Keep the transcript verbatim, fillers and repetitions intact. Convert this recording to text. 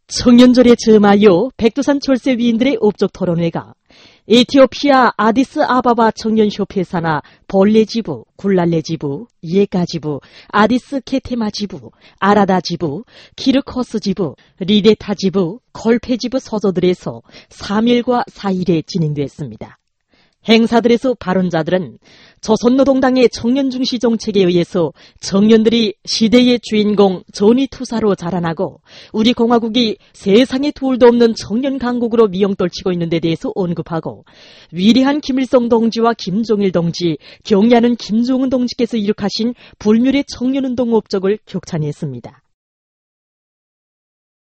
청년절에 점하여 백두산 졸세 위인들의 업적 토론회가 에티오피아 아디스 아바바 청년협회 산하 벌레 지부, 굴랄레 지부, 예가 지부, 아디스 케테마 지부, 아라다 지부, 키르커스 지부, 리데타 지부, 걸페 지부 서저들에서 삼 일과 사 일에 진행됐습니다. 행사들에서 발언자들은 조선노동당의 청년중시 정책에 의해서 청년들이 시대의 주인공 전위투사로 자라나고 우리 공화국이 세상에 둘도 없는 청년 강국으로 미영떨치고 있는 데 대해서 언급하고 위대한 김일성 동지와 김종일 동지, 경애하는 김정은 동지께서 이룩하신 불멸의 청년운동 업적을 격찬했습니다.